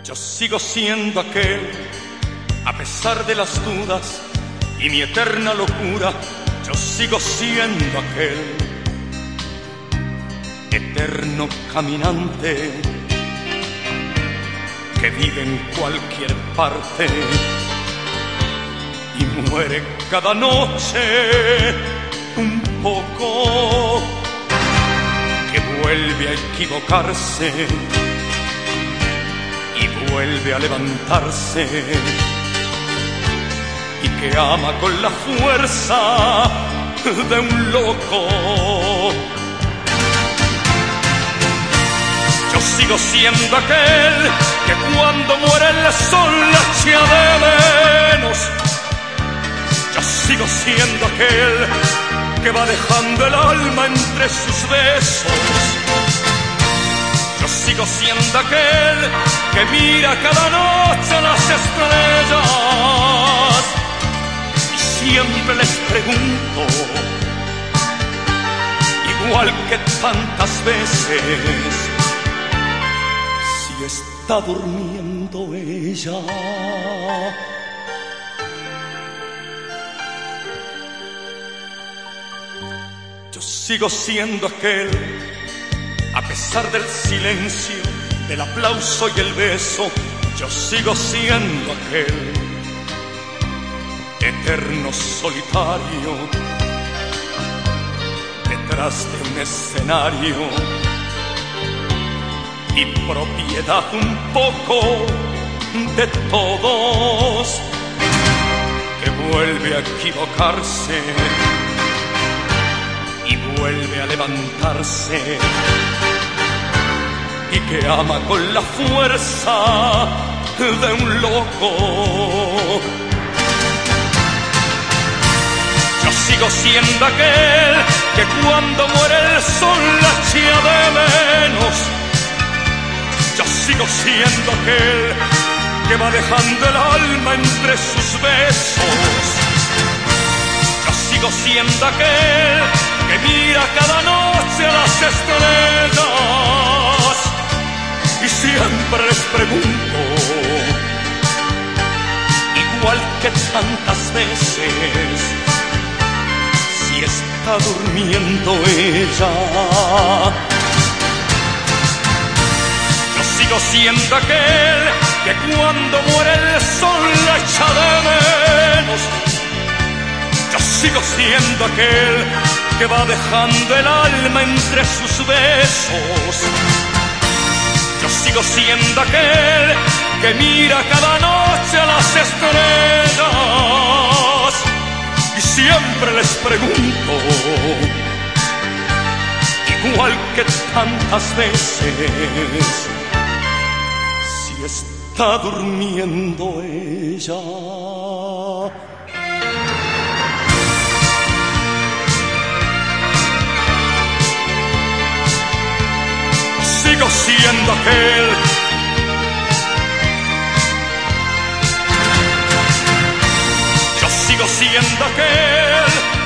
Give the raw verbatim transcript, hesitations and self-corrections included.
Yo sigo siendo aquel, a pesar de las dudas y mi eterna locura. Yo sigo siendo aquel eterno caminante que vive en cualquier parte y muere cada noche un poco, que vuelve a equivocarse y vuelve a levantarse, y que ama con la fuerza de un loco. Yo sigo siendo aquel que cuando muere el sol la echa de menos. Yo sigo siendo aquel que va dejando el alma entre sus besos. Yo sigo siendo aquel que mira cada noche las estrellas y siempre les pregunto, igual que tantas veces, si está durmiendo ella. Yo sigo siendo aquel, a pesar del silencio, del aplauso y el beso. Yo sigo siendo aquel eterno solitario detrás de un escenario y propiedad un poco de todos, que vuelve a equivocarse y vuelve a levantarse, y que ama con la fuerza de un loco. Yo sigo siendo aquel que cuando muere el sol la echa de menos. Yo sigo siendo aquel que va dejando el alma entre sus besos. Yo sigo siendo aquel que mira cada noche a las estrellas y siempre les pregunto, igual que tantas veces, si está durmiendo ella. Yo sigo siendo aquel que cuando muere el sol la echa de menos. Yo sigo siendo aquel que va dejando el alma entre sus besos. Yo sigo siendo aquel que mira cada noche a las estrellas y siempre les pregunto, igual que tantas veces, si está durmiendo ella. Sigo siendo aquel Yo sigo siendo aquel